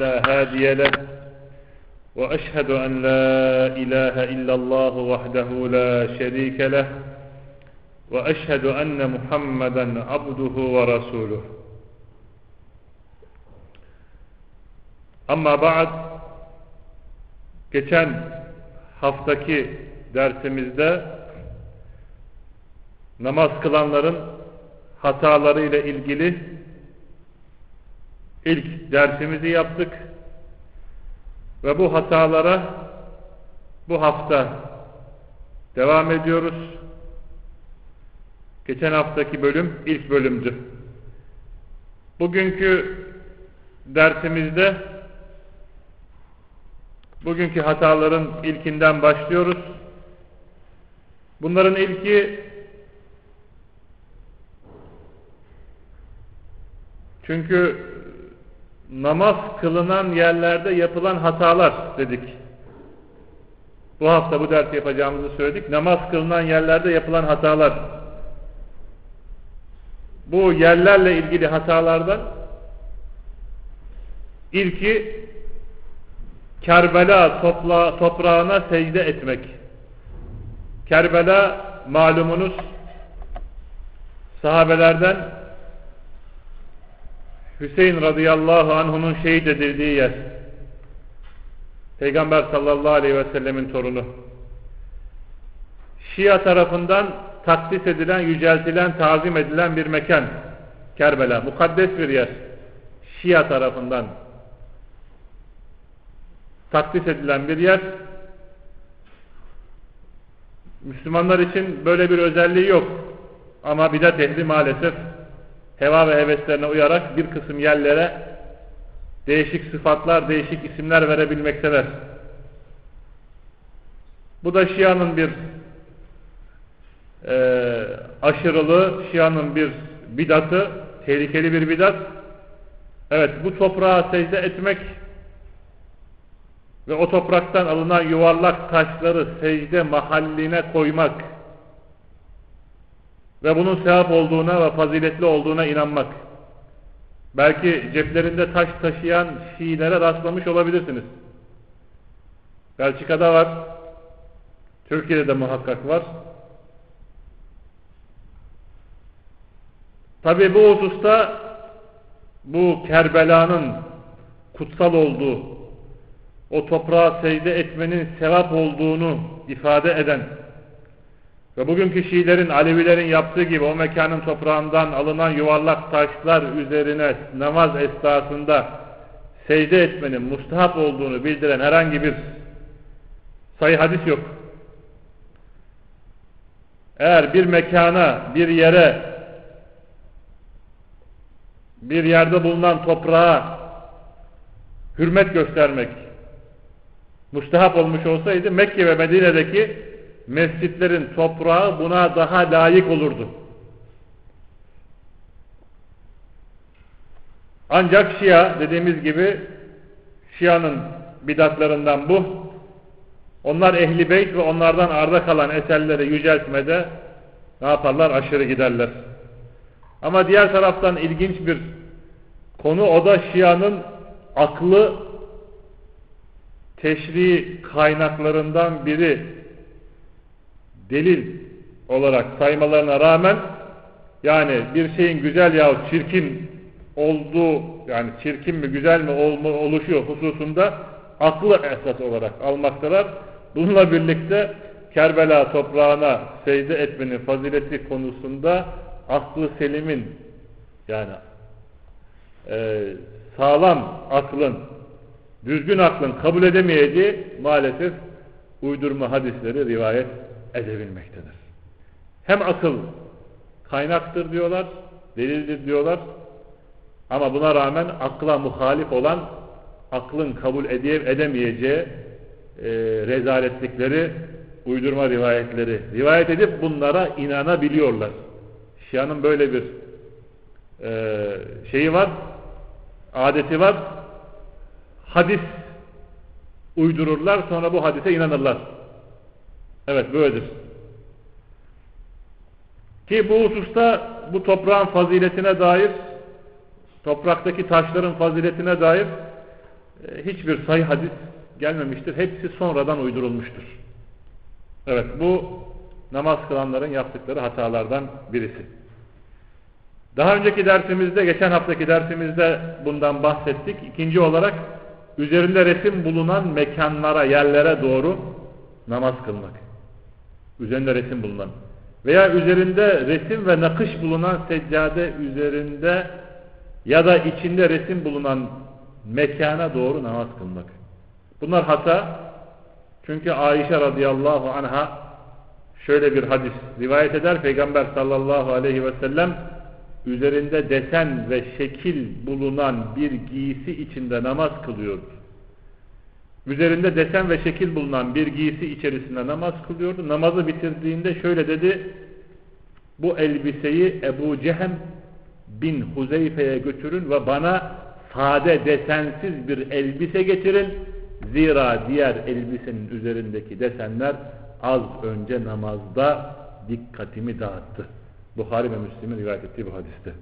فلا هادي له وأشهد أن لا إله إلا الله وحده لا شريك له وأشهد أن محمدا عبده ورسوله Amma ba'd, geçen haftaki dersimizde namaz kılanların hataları ile ilgili ilk dersimizi yaptık ve bu hatalara bu hafta devam ediyoruz. Geçen haftaki bölüm ilk bölümdü. Bugünkü dersimizde bugünkü hataların ilkinden başlıyoruz. Bunların ilki, çünkü namaz kılınan yerlerde yapılan hatalar dedik. Bu hafta bu dersi yapacağımızı söyledik. Namaz kılınan yerlerde yapılan hatalar. Bu yerlerle ilgili hatalardan ilki Kerbela toprağına secde etmek. Kerbela malumunuz sahabelerden Hüseyin radıyallahu anh'unun şehit edildiği yer. Peygamber sallallahu aleyhi ve sellemin torunu. Şia tarafından takdis edilen, yüceltilen, tazim edilen bir mekan. Kerbela, mukaddes bir yer. Şia tarafından takdis edilen bir yer. Müslümanlar için böyle bir özelliği yok. Ama bidat ehli maalesef heva ve heveslerine uyarak bir kısım yerlere değişik sıfatlar, değişik isimler verebilmekteler. Bu da Şia'nın bir aşırılığı, Şia'nın bir bidatı, tehlikeli bir bidat. Evet, bu toprağa secde etmek ve o topraktan alınan yuvarlak taşları secde mahalline koymak ve bunun sevap olduğuna ve faziletli olduğuna inanmak. Belki ceplerinde taş taşıyan Şiilere rastlamış olabilirsiniz. Belçika'da var, Türkiye'de de muhakkak var. Tabi bu hususta bu Kerbela'nın kutsal olduğu, o toprağa secde etmenin sevap olduğunu ifade eden ve bugünkü Şiilerin, Alevilerin yaptığı gibi o mekanın toprağından alınan yuvarlak taşlar üzerine namaz esnasında secde etmenin mustahap olduğunu bildiren herhangi bir sahih hadis yok. Eğer bir mekana, bir yere, bir yerde bulunan toprağa hürmet göstermek mustahap olmuş olsaydı, Mekke ve Medine'deki mescitlerin toprağı buna daha layık olurdu. Ancak Şia, dediğimiz gibi Şia'nın bidatlarından bu. Onlar Ehl-i Beyt ve onlardan arda kalan eserleri yüceltmede ne yaparlar? Aşırı giderler. Ama diğer taraftan ilginç bir konu, o da Şia'nın aklı teşri kaynaklarından biri delil olarak saymalarına rağmen, yani bir şeyin güzel yahut çirkin olduğu, yani çirkin mi güzel mi oluşu hususunda aklı esas olarak almaktalar. Bununla birlikte Kerbela toprağına secde etmenin fazileti konusunda aklı selimin, yani sağlam aklın, düzgün aklın kabul edemeyeceği maalesef uydurma hadisleri rivayet edebilmektedir. Hem akıl kaynaktır diyorlar, delildir diyorlar, ama buna rağmen akla muhalif olan, aklın kabul edemeyeceği rezaletlikleri, uydurma rivayetleri rivayet edip bunlara inanabiliyorlar. Şia'nın böyle bir şeyi var, adeti var. Hadis uydururlar, sonra bu hadise inanırlar. Evet, böyledir. Ki bu hususta bu toprağın faziletine dair, topraktaki taşların faziletine dair hiçbir sahih hadis gelmemiştir. Hepsi sonradan uydurulmuştur. Evet, bu namaz kılanların yaptıkları hatalardan birisi. Daha önceki dersimizde, geçen haftaki dersimizde bundan bahsettik. İkinci olarak üzerinde resim bulunan mekanlara, yerlere doğru namaz kılmak. Üzerinde resim bulunan veya üzerinde resim ve nakış bulunan seccade üzerinde ya da içinde resim bulunan mekana doğru namaz kılmak. Bunlar hata. Çünkü Ayşe radıyallahu anha şöyle bir hadis rivayet eder. Peygamber sallallahu aleyhi ve sellem üzerinde desen ve şekil bulunan bir giysi içinde namaz kılıyordu. Üzerinde desen ve şekil bulunan bir giysi içerisinde namaz kılıyordu. Namazı bitirdiğinde şöyle dedi: bu elbiseyi Ebu Cehem bin Huzeyfe'ye götürün ve bana sade desensiz bir elbise getirin. Zira diğer elbisenin üzerindeki desenler az önce namazda dikkatimi dağıttı. Buhari ve Müslim'in rivayet ettiği bu hadiste.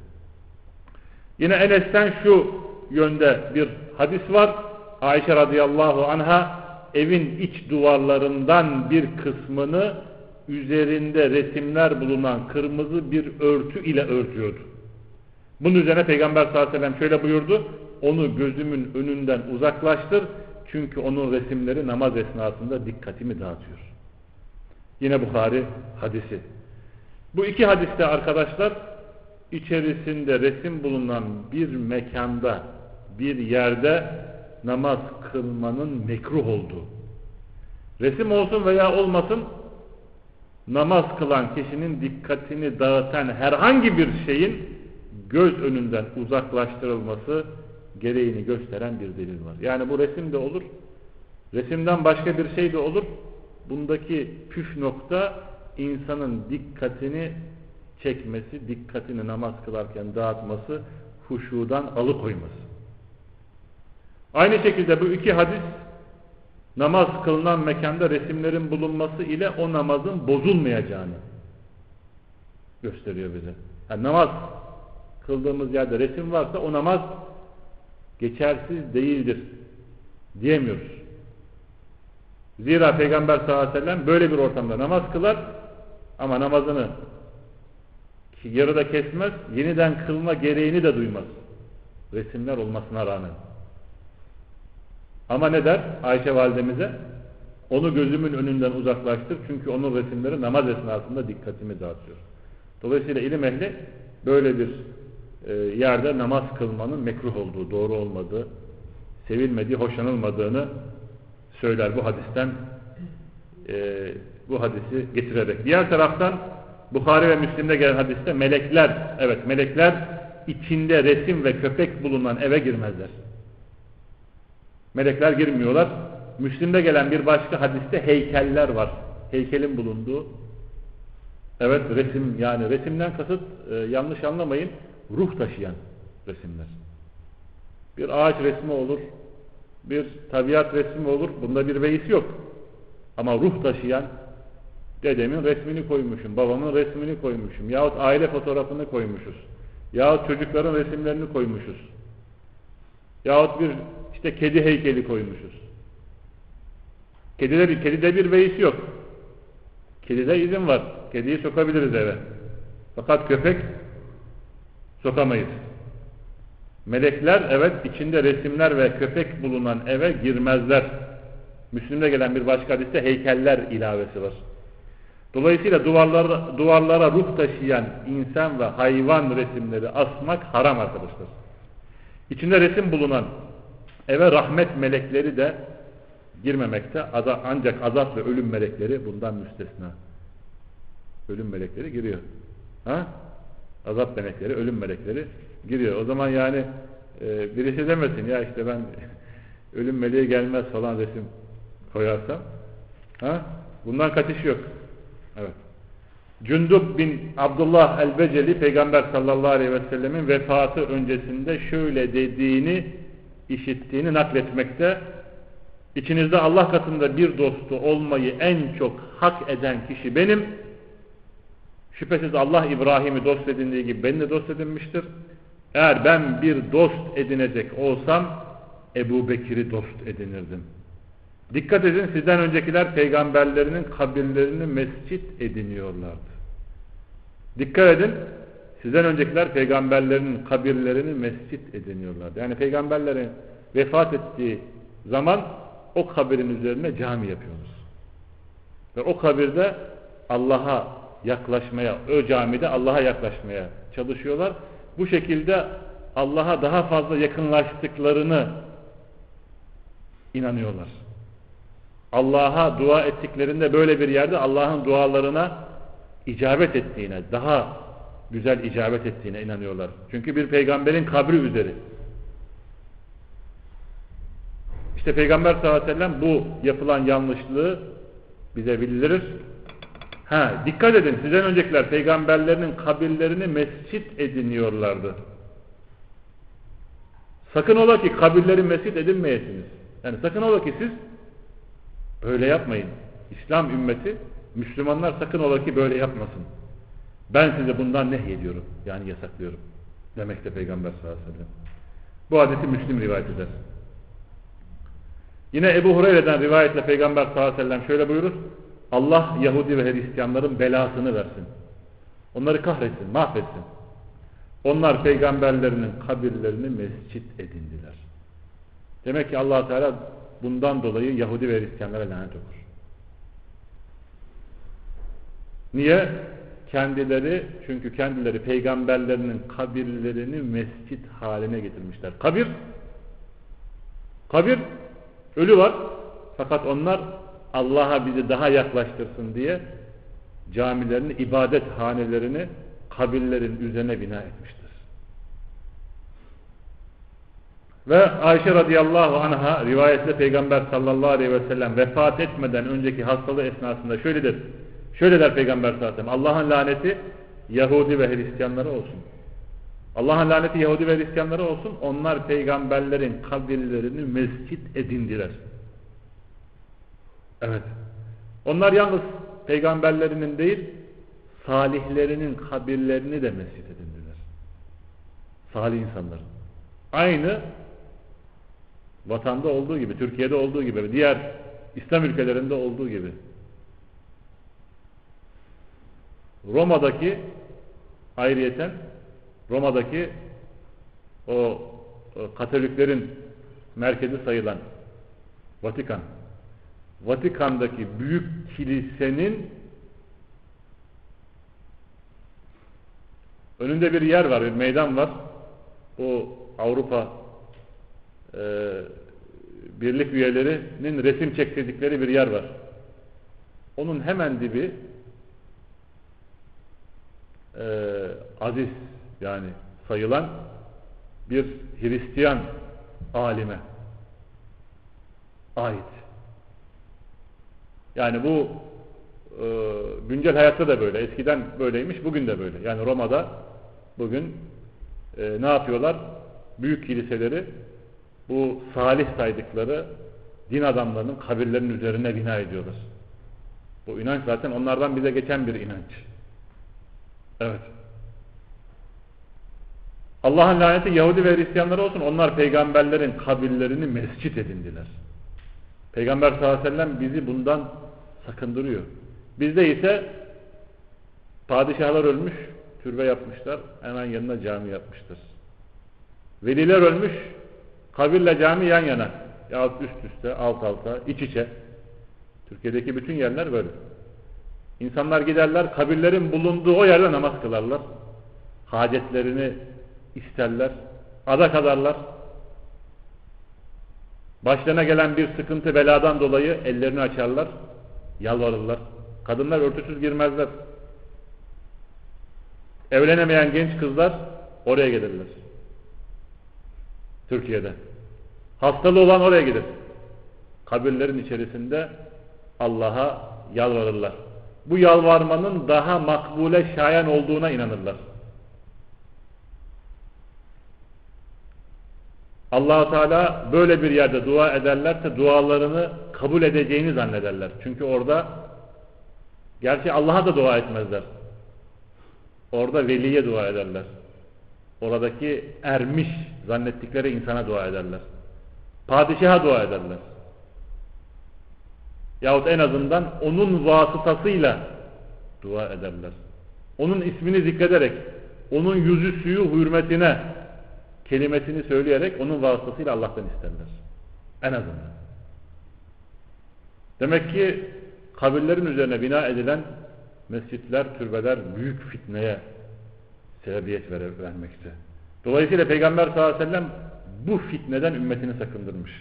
Yine Enes'ten şu yönde bir hadis var. Ayşe radıyallahu anha evin iç duvarlarından bir kısmını üzerinde resimler bulunan kırmızı bir örtü ile örtüyordu. Bunun üzerine Peygamber sallallahu aleyhi ve sellem şöyle buyurdu: onu gözümün önünden uzaklaştır, çünkü onun resimleri namaz esnasında dikkatimi dağıtıyor. Yine Buhari hadisi. Bu iki hadiste arkadaşlar, içerisinde resim bulunan bir mekanda, bir yerde namaz kılmanın mekruh olduğu. Resim olsun veya olmasın, namaz kılan kişinin dikkatini dağıtan herhangi bir şeyin göz önünden uzaklaştırılması gereğini gösteren bir delil var. Yani bu resim de olur, resimden başka bir şey de olur. Bundaki püf nokta insanın dikkatini çekmesi, dikkatini namaz kılarken dağıtması, huşudan alıkoyması. Aynı şekilde bu iki hadis namaz kılınan mekanda resimlerin bulunması ile o namazın bozulmayacağını gösteriyor bize. Yani namaz kıldığımız yerde resim varsa o namaz geçersiz değildir diyemiyoruz. Zira Peygamber sallallahu aleyhi ve sellem böyle bir ortamda namaz kılar ama namazını yarıda kesmez, yeniden kılma gereğini de duymaz. Resimler olmasına rağmen. Ama ne der Ayşe validemize? Onu gözümün önünden uzaklaştır, çünkü onun resimleri namaz esnasında dikkatimi dağıtıyor. Dolayısıyla ilim ehli böyle bir yerde namaz kılmanın mekruh olduğu, doğru olmadığı, sevilmediği, hoşlanılmadığını söyler bu hadisten, bu hadisi getirerek. Diğer taraftan Buhari ve Müslim'de gelen hadiste melekler, evet melekler içinde resim ve köpek bulunan eve girmezler. Melekler girmiyorlar. Müslim'de gelen bir başka hadiste heykeller var. Heykelin bulunduğu, evet resim, yani resimden kasıt yanlış anlamayın, ruh taşıyan resimler. Bir ağaç resmi olur, bir tabiat resmi olur, bunda bir beis yok. Ama ruh taşıyan, dedemin resmini koymuşum, babamın resmini koymuşum, yahut aile fotoğrafını koymuşuz, yahut çocukların resimlerini koymuşuz, yahut bir işte kedi heykeli koymuşuz. Kedide bir beis yok. Kedide izin var. Kediyi sokabiliriz eve. Fakat köpek sokamayız. Melekler evet içinde resimler ve köpek bulunan eve girmezler. Müslim'de gelen bir başka hadiste heykeller ilavesi var. Dolayısıyla duvarlara ruh taşıyan insan ve hayvan resimleri asmak haram arkadaşlar. İçinde resim bulunan eve rahmet melekleri de girmemekte, ancak azap ve ölüm melekleri bundan müstesna. Ölüm melekleri giriyor. Ha? Azap melekleri, ölüm melekleri giriyor. O zaman yani birisi demesin ya işte ben ölüm meleği gelmez falan resim koyarsam. Ha? Bundan kaçış yok. Evet. Cündub bin Abdullah el-Beceli Peygamber sallallahu aleyhi ve sellemin vefatı öncesinde şöyle dediğini işittiğini nakletmekte. İçinizde Allah katında bir dostu olmayı en çok hak eden kişi benim. Şüphesiz Allah İbrahim'i dost edindiği gibi beni de dost edinmiştir. Eğer ben bir dost edinecek olsam Ebu Bekir'i dost edinirdim. Dikkat edin, sizden öncekiler peygamberlerinin kabirlerini mescit ediniyorlardı. Dikkat edin, sizden öncekiler peygamberlerinin kabirlerini mescit ediniyorlardı. Yani peygamberlerin vefat ettiği zaman o kabirin üzerine cami yapıyoruz. Ve o kabirde Allah'a yaklaşmaya, o camide Allah'a yaklaşmaya çalışıyorlar. Bu şekilde Allah'a daha fazla yakınlaştıklarını inanıyorlar. Allah'a dua ettiklerinde böyle bir yerde Allah'ın dualarına icabet ettiğine, daha güzel icabet ettiğine inanıyorlar. Çünkü bir peygamberin kabri üzeri. İşte Peygamber sallallahu aleyhi ve sellem bu yapılan yanlışlığı bize bildirir. Dikkat edin, sizden öncekiler peygamberlerinin kabirlerini mescit ediniyorlardı. Sakın ola ki kabirleri mescit edinmeyesiniz. Yani sakın ola ki siz böyle yapmayın. İslam ümmeti, Müslümanlar sakın ola ki böyle yapmasın. Ben size bundan nehyediyorum. Yani yasaklıyorum. Demekte Peygamber sallallahu aleyhi ve sellem. Bu hadisi Müslim rivayet eder. Yine Ebu Hureyre'den rivayetle Peygamber sallallahu aleyhi ve sellem şöyle buyurur. Allah Yahudi ve Hristiyanların belasını versin. Onları kahretsin, mahvetsin. Onlar peygamberlerinin kabirlerini mescit edindiler. Demek ki Allah Teala bundan dolayı Yahudi ve Hristiyanlara lanet okur. Niye? Çünkü kendileri peygamberlerinin kabirlerini mescit haline getirmişler. Kabir, ölü var. Fakat onlar Allah'a bizi daha yaklaştırsın diye camilerini, ibadet hanelerini kabirlerin üzerine bina etmiştir. Ve Ayşe radıyallahu anha rivayetle Peygamber sallallahu aleyhi ve sellem vefat etmeden önceki hastalığı esnasında şöyle der Peygamber sallallahu aleyhi ve sellem: Allah'ın laneti Yahudi ve Hristiyanlara olsun. Allah'ın laneti Yahudi ve Hristiyanlara olsun. Onlar peygamberlerin kabirlerini mescit edindiler. Evet. Onlar yalnız peygamberlerinin değil, salihlerinin kabirlerini de mescit edindiler. Salih insanların. Aynı vatanda olduğu gibi, Türkiye'de olduğu gibi, diğer İslam ülkelerinde olduğu gibi. Roma'daki o Katoliklerin merkezi sayılan Vatikan'daki büyük kilisenin önünde bir yer var, bir meydan var. O Avrupa Birlik üyelerinin resim çektirdikleri bir yer var. Onun hemen dibi aziz, yani sayılan bir Hristiyan alime ait. Yani bu güncel hayatta da böyle. Eskiden böyleymiş, bugün de böyle. Yani Roma'da bugün ne yapıyorlar? Büyük kiliseleri bu salih saydıkları din adamlarının kabirlerinin üzerine bina ediyorlar. Bu inanç zaten onlardan bize geçen bir inanç. Evet. Allah'ın laneti Yahudi ve Hristiyanlara olsun. Onlar peygamberlerin kabirlerini mescit edindiler. Peygamber sallallahu aleyhi ve sellem bizi bundan sakındırıyor. Bizde ise padişahlar ölmüş, türbe yapmışlar, hemen yanına cami yapmıştır. Veliler ölmüş, kabirle cami yan yana, yahut üst üste, alt alta, iç içe. Türkiye'deki bütün yerler böyle. İnsanlar giderler, kabirlerin bulunduğu o yerde namaz kılarlar. Hacetlerini isterler, adak adarlar. Başlarına gelen bir sıkıntı, beladan dolayı ellerini açarlar, yalvarırlar. Kadınlar örtüsüz girmezler. Evlenemeyen genç kızlar oraya gelirler. Türkiye'de. Hastalığı olan oraya gider. Kabirlerin içerisinde Allah'a yalvarırlar. Bu yalvarmanın daha makbule şayan olduğuna inanırlar. Allah-u Teala böyle bir yerde dua ederlerse dualarını kabul edeceğini zannederler. Çünkü orada gerçi Allah'a da dua etmezler. Orada veliye dua ederler. Oradaki ermiş zannettikleri insana dua ederler. Padişaha dua ederler. Yahut en azından onun vasıtasıyla dua ederler. Onun ismini zikrederek, onun yüzü suyu hürmetine kelimesini söyleyerek onun vasıtasıyla Allah'tan isterler. En azından. Demek ki kabirlerin üzerine bina edilen mescitler, türbeler büyük fitneye sebebiyet vermekte. Dolayısıyla Peygamber sallallahu aleyhi ve sellem bu fitneden ümmetini sakındırmış.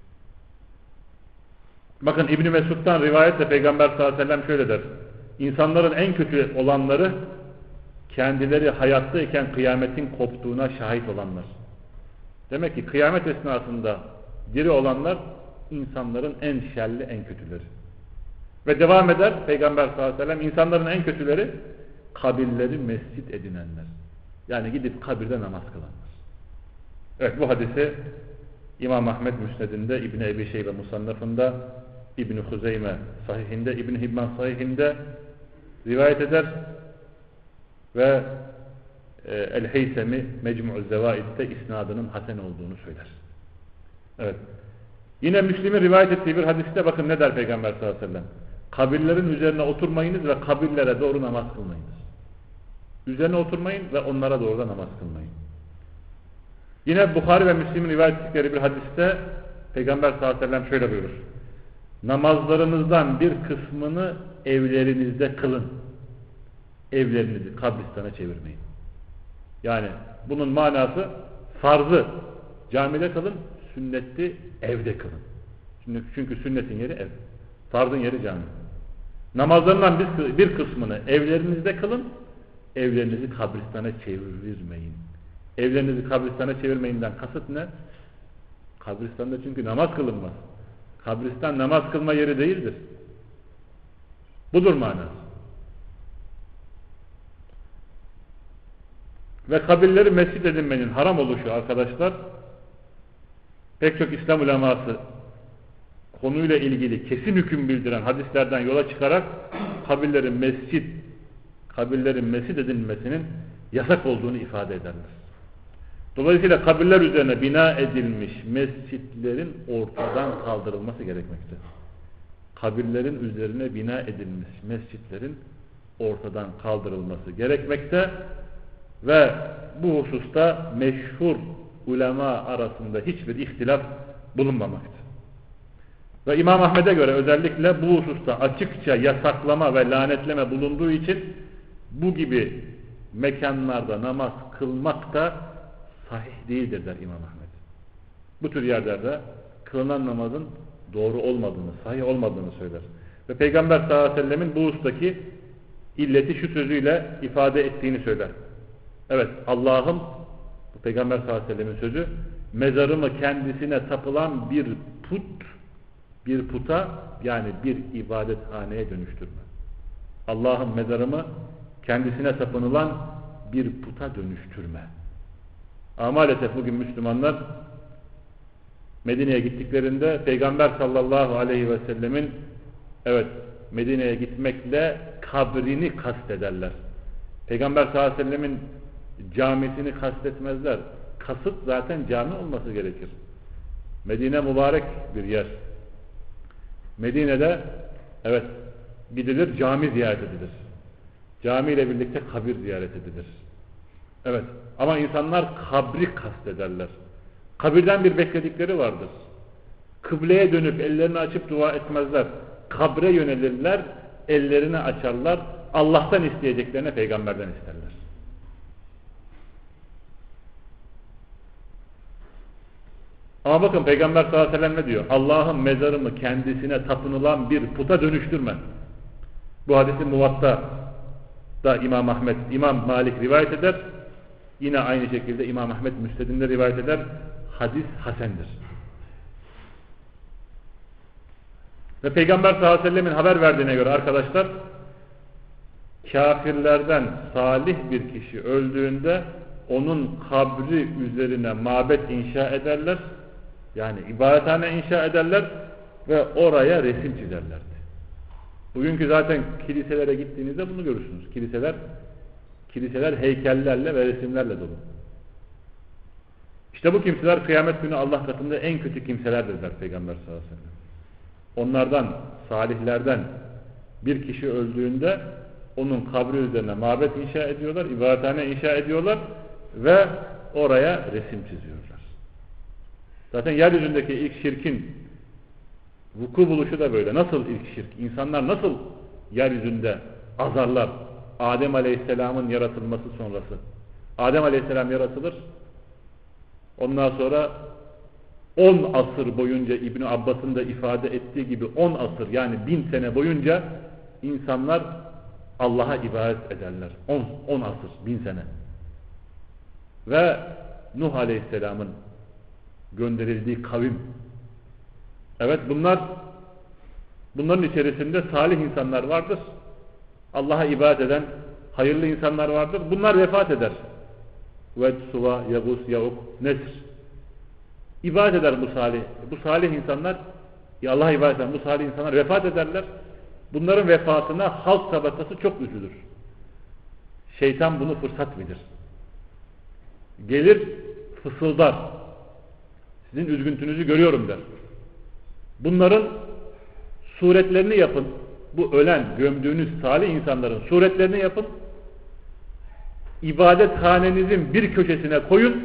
Bakın İbn Mesud'dan rivayetle Peygamber sallallahu aleyhi ve sellem şöyle der. İnsanların en kötü olanları kendileri hayattayken kıyametin koptuğuna şahit olanlar. Demek ki kıyamet esnasında diri olanlar insanların en şerli, en kötüleri. Ve devam eder Peygamber sallallahu aleyhi ve sellem, insanların en kötüleri kabirleri mescit edinenler. Yani gidip kabirde namaz kılanlar. Evet, bu hadisi İmam Ahmed Müsned'inde, İbn Ebi Şeybe Musannaf'ında, İbn Huzeyme Sahihinde, İbn Hibban Sahihinde rivayet eder ve El-Heysemi Mecmu'uz Zevaid'de isnadının hasen olduğunu söyler. Evet. Yine Müslim'in rivayet ettiği bir hadiste bakın ne der Peygamber sallallahu aleyhi ve sellem. Kabirlerin üzerine oturmayınız ve kabirlere doğru namaz kılmayınız. Üzerine oturmayın ve onlara doğru da namaz kılmayın. Yine Bukhari ve Müslim'in rivayet ettikleri bir hadiste Peygamber sallallahu aleyhi ve sellem şöyle buyurur. Namazlarınızdan bir kısmını evlerinizde kılın. Evlerinizi kabristana çevirmeyin. Yani bunun manası farzı camide kılın, sünneti evde kılın. Çünkü sünnetin yeri ev. Farzın yeri cami. Namazlarından bir kısmını evlerinizde kılın, evlerinizi kabristana çevirmeyin. Evlerinizi kabristana çevirmeyinden kasıt ne? Kabristanda çünkü namaz kılınmaz. Kabristan namaz kılma yeri değildir. Budur manası. Ve kabirleri mescit edinmenin haram oluşu arkadaşlar, pek çok İslam uleması konuyla ilgili kesin hüküm bildiren hadislerden yola çıkarak kabirlerin mescit edilmesinin yasak olduğunu ifade ederler. Dolayısıyla kabirler üzerine bina edilmiş mescitlerin ortadan kaldırılması gerekmekte. Kabirlerin üzerine bina edilmiş mescitlerin ortadan kaldırılması gerekmekte ve bu hususta meşhur ulema arasında hiçbir ihtilaf bulunmamakta. Ve İmam Ahmed'e göre özellikle bu hususta açıkça yasaklama ve lanetleme bulunduğu için bu gibi mekanlarda namaz kılmak da sahih değildir der İmam Ahmed. Bu tür yerlerde kılınan namazın doğru olmadığını, sahih olmadığını söyler. Ve Peygamber sallallahu aleyhi ve sellemin bu husustaki illeti şu sözüyle ifade ettiğini söyler. Evet, Allah'ım, bu Peygamber sallallahu aleyhi ve sellemin sözü, mezarımı kendisine tapılan bir puta yani bir ibadethaneye dönüştürme. Allah'ım mezarımı kendisine tapınılan bir puta dönüştürme. Ama maalesef bugün Müslümanlar Medine'ye gittiklerinde Peygamber sallallahu aleyhi ve sellemin Medine'ye gitmekle kabrini kastederler. Peygamber sallallahu aleyhi ve sellemin camisini kastetmezler. Kasıt zaten cami olması gerekir. Medine mübarek bir yer. Medine'de gidilir, cami ziyaret edilir. Cami ile birlikte kabir ziyaret edilir. Evet. Ama insanlar kabri kastederler. Kabirden bir bekledikleri vardır. Kıbleye dönüp ellerini açıp dua etmezler. Kabre yönelirler, ellerini açarlar. Allah'tan isteyeceklerine peygamberden isterler. Ama bakın Peygamber sallallahu aleyhi ve sellem ne diyor? Allah'ın mezarımı kendisine tapınılan bir puta dönüştürme. Bu hadisi Muvatta da İmam Malik rivayet eder. Yine aynı şekilde İmam Ahmed Müsned'inde rivayet eder. Hadis hasendir. Ve Peygamber sallallahu aleyhi ve sellemin haber verdiğine göre arkadaşlar, kafirlerden salih bir kişi öldüğünde onun kabri üzerine mabet inşa ederler. Yani ibadethane inşa ederler ve oraya resim çizerlerdi. Bugünkü zaten kiliselere gittiğinizde bunu görürsünüz. Kiliseler heykellerle ve resimlerle dolu. İşte İşte bu kimseler kıyamet günü Allah katında en kötü kimselerdir der Peygamber sallallahu aleyhi ve sellem. Onlardan, salihlerden bir kişi öldüğünde onun kabri üzerine mabet inşa ediyorlar, ibadethane inşa ediyorlar ve oraya resim çiziyorlar. Zaten yeryüzündeki ilk şirkin vuku buluşu da böyle. Nasıl ilk şirk? İnsanlar nasıl yeryüzünde azarlar? Adem Aleyhisselam'ın yaratılması sonrası. Adem Aleyhisselam yaratılır. Ondan sonra 10 asır boyunca İbn Abbas'ın da ifade ettiği gibi 10 asır yani 1000 sene boyunca insanlar Allah'a ibadet ederler. 10 asır, 1000 sene. Ve Nuh Aleyhisselam'ın gönderildiği kavim. Evet, bunların içerisinde salih insanlar vardır. Allah'a ibadet eden hayırlı insanlar vardır. Bunlar vefat eder. Ved, Suva, Yavuz, Yavuk, Nesr. İbadet eder bu salih. Bu salih insanlar, Allah'a ibadet eden bu salih insanlar vefat ederler. Bunların vefatına halk tabakası çok üzülür. Şeytan bunu fırsat bilir. Gelir, fısıldar. Sizin üzüntünüzü görüyorum der. Bunların suretlerini yapın. Bu ölen, gömdüğünüz salih insanların suretlerini yapın. İbadethanenizin bir köşesine koyun.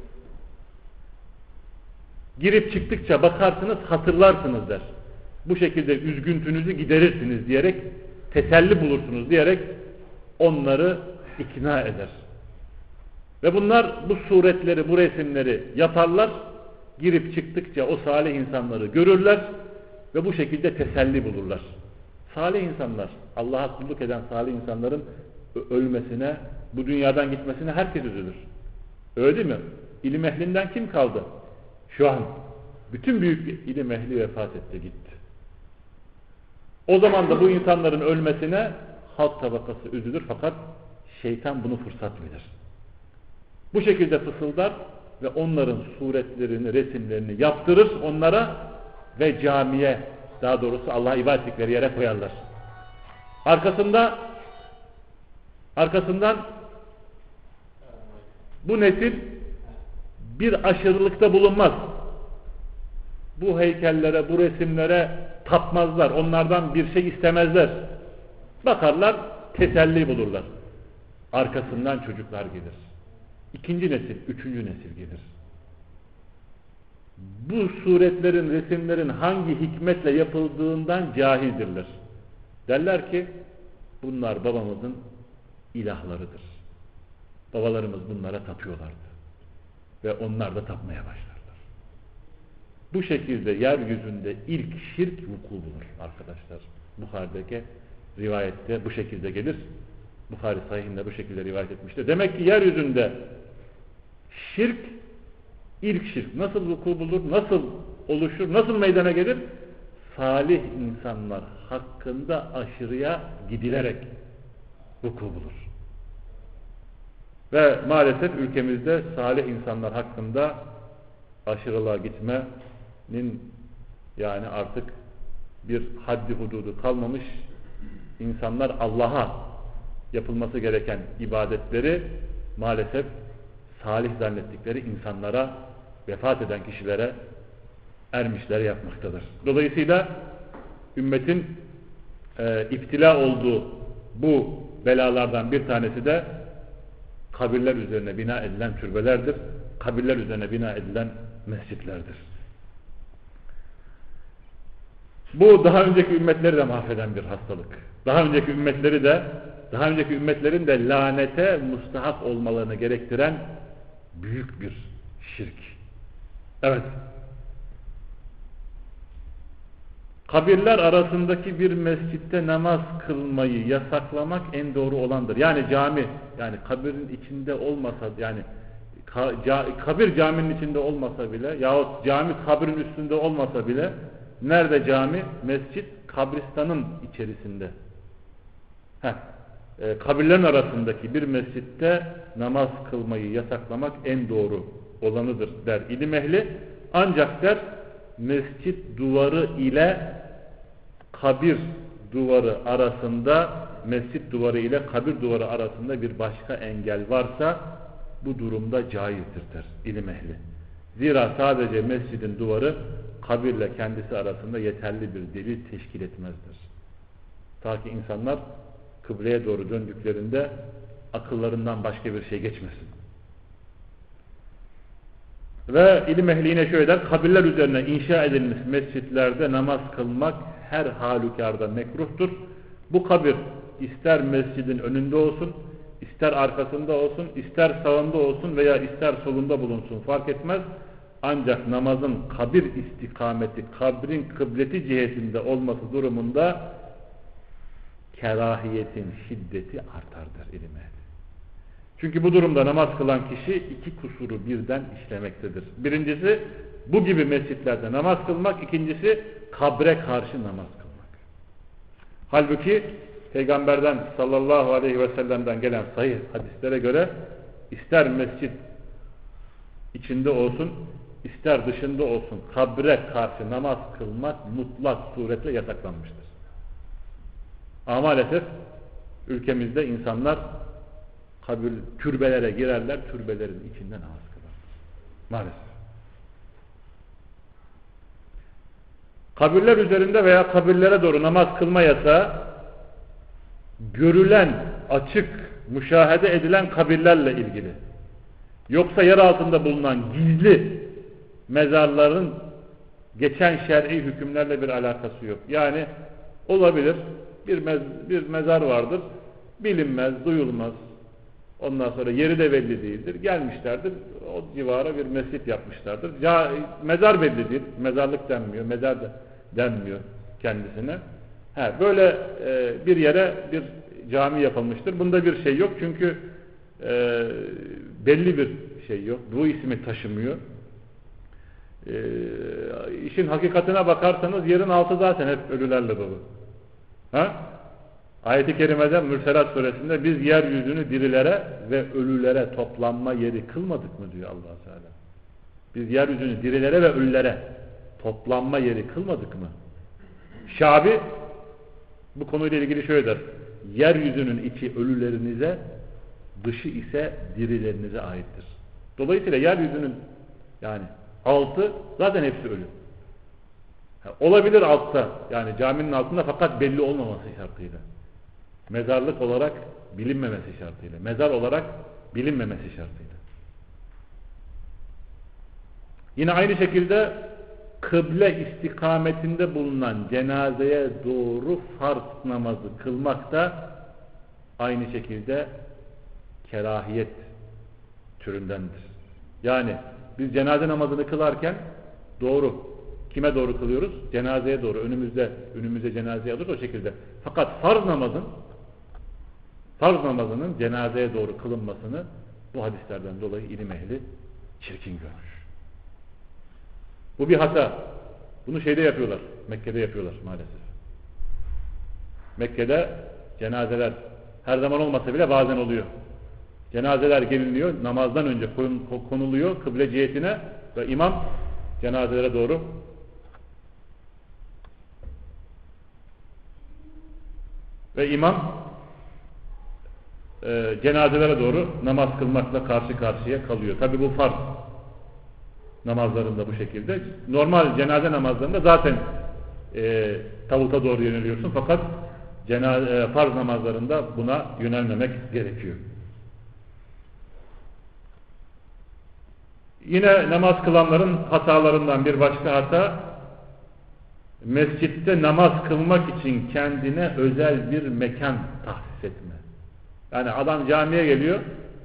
Girip çıktıkça bakarsınız, hatırlarsınız der. Bu şekilde üzüntünüzü giderirsiniz diyerek, teselli bulursunuz diyerek onları ikna eder. Ve bunlar bu suretleri, bu resimleri yaparlar. Girip çıktıkça o salih insanları görürler ve bu şekilde teselli bulurlar. Salih insanlar, Allah'a kulluk eden salih insanların ölmesine, bu dünyadan gitmesine herkes üzülür. Öyle değil mi? İlim ehlinden kim kaldı? Şu an bütün büyük ilim ehli vefat etti, gitti. O zaman da bu insanların ölmesine halk tabakası üzülür, fakat şeytan bunu fırsat bilir. Bu şekilde fısıldar ve onların suretlerini, resimlerini yaptırır onlara ve camiye, daha doğrusu Allah'a ibadet ettikleri yere koyarlar. Arkasından bu nesil bir aşırılıkta bulunmaz. Bu heykellere, bu resimlere tapmazlar. Onlardan bir şey istemezler. Bakarlar, teselli bulurlar. Arkasından çocuklar gelir. İkinci nesil, üçüncü nesil gelir. Bu suretlerin, resimlerin hangi hikmetle yapıldığından cahildirler. Derler ki, bunlar babamızın ilahlarıdır. Babalarımız bunlara tapıyorlardı. Ve onlar da tapmaya başlarlar. Bu şekilde yeryüzünde ilk şirk vuku bulur arkadaşlar. Bukhari'deki rivayette bu şekilde gelir. Bukhari sahihinde bu şekilde rivayet etmiştir. Demek ki yeryüzünde şirk, ilk şirk nasıl vuku bulur, nasıl oluşur, nasıl meydana gelir? Salih insanlar hakkında aşırıya gidilerek vuku bulur. Ve maalesef ülkemizde salih insanlar hakkında aşırılığa gitmenin yani artık bir haddi hududu kalmamış. İnsanlar Allah'a yapılması gereken ibadetleri maalesef salih zannettikleri insanlara, vefat eden kişilere, ermişlere yapmaktadır. Dolayısıyla ümmetin iptila olduğu bu belalardan bir tanesi de kabirler üzerine bina edilen türbelerdir. Kabirler üzerine bina edilen mescitlerdir. Bu daha önceki ümmetleri de mahveden bir hastalık. Daha önceki ümmetlerin de lanete mustahak olmalarını gerektiren büyük bir şirk. Evet. Kabirler arasındaki bir mescitte namaz kılmayı yasaklamak en doğru olandır. Yani cami, yani kabirin içinde olmasa, yani kabir caminin içinde olmasa bile yahut cami kabrin üstünde olmasa bile, nerede cami? Mescit kabristanın içerisinde. Kabirlerin arasındaki bir mescitte namaz kılmayı yasaklamak en doğru olanıdır der ilim ehli. Ancak der, mescit duvarı ile kabir duvarı arasında, mescit duvarı ile kabir duvarı arasında bir başka engel varsa bu durumda caizdir der ilim ehli. Zira sadece mescidin duvarı kabirle kendisi arasında yeterli bir delil teşkil etmezdir. Ta ki insanlar kıbleye doğru döndüklerinde akıllarından başka bir şey geçmesin. Ve ilim ehli yine şöyle der, kabirler üzerine inşa edilmiş mescitlerde namaz kılmak her halükarda mekruhtur. Bu kabir ister mescidin önünde olsun, ister arkasında olsun, ister sağında olsun veya ister solunda bulunsun fark etmez. Ancak namazın kabir istikameti, kabrin kıbleti cihetinde olması durumunda kerahiyetin şiddeti artar der ilim ehli. Çünkü bu durumda namaz kılan kişi iki kusuru birden işlemektedir. Birincisi bu gibi mescitlerde namaz kılmak, ikincisi kabre karşı namaz kılmak. Halbuki Peygamberden sallallahu aleyhi ve sellem'den gelen sahih hadislere göre ister mescit içinde olsun, ister dışında olsun kabre karşı namaz kılmak mutlak suretle yasaklanmıştır. Ama maalesef ülkemizde insanlar türbelere girerler, türbelerin içinden namaz kılar. Maalesef. Kabirler üzerinde veya kabirlere doğru namaz kılma yasağı görülen, açık, müşahede edilen kabirlerle ilgili. Yoksa yer altında bulunan gizli mezarların geçen şer'i hükümlerle bir alakası yok. Yani olabilir, bir mezar vardır, bilinmez, duyulmaz. Ondan sonra yeri de belli değildir. Gelmişlerdir, o civara bir mescit yapmışlardır. Mezar belli değil, mezarlık denmiyor, mezar denmiyor kendisine. Böyle bir yere bir cami yapılmıştır. Bunda bir şey yok çünkü belli bir şey yok. Bu ismi taşımıyor. İşin hakikatine bakarsanız yerin altı zaten hep ölülerle dolu. Ayet-i kerimede Mürselat suresinde biz yeryüzünü dirilere ve ölülere toplanma yeri kılmadık mı diyor Allah Teala. Biz yeryüzünü dirilere ve ölülere toplanma yeri kılmadık mı? Şabi bu konuyla ilgili şöyle der. Yeryüzünün içi ölülerinize, dışı ise dirilerinize aittir. Dolayısıyla yeryüzünün yani altı zaten hepsi ölü. Olabilir altta, yani caminin altında fakat belli olmaması şartıyla. Mezarlık olarak bilinmemesi şartıyla. Mezar olarak bilinmemesi şartıyla. Yine aynı şekilde kıble istikametinde bulunan cenazeye doğru farz namazı kılmak da aynı şekilde kerahiyet türündendir. Yani biz cenaze namazını kılarken doğru, kime doğru kılıyoruz? Cenazeye doğru. Önümüze cenazeyi alır o şekilde. Fakat farz namazının cenazeye doğru kılınmasını bu hadislerden dolayı ilim ehli çirkin görmüş. Bu bir hata. Bunu şeyde yapıyorlar. Mekke'de yapıyorlar maalesef. Mekke'de cenazeler her zaman olmasa bile bazen oluyor. Cenazeler geliniyor. Namazdan önce konuluyor kıble cihetine ve imam cenazelere doğru cenazelere doğru namaz kılmakla karşı karşıya kalıyor. Tabi bu farz namazlarında bu şekilde. Normal cenaze namazlarında zaten tavuta doğru yöneliyorsun fakat farz namazlarında buna yönelmemek gerekiyor. Yine namaz kılanların hatalarından bir başka hata, mescitte namaz kılmak için kendine özel bir mekan tahsis etme. Yani adam camiye geliyor,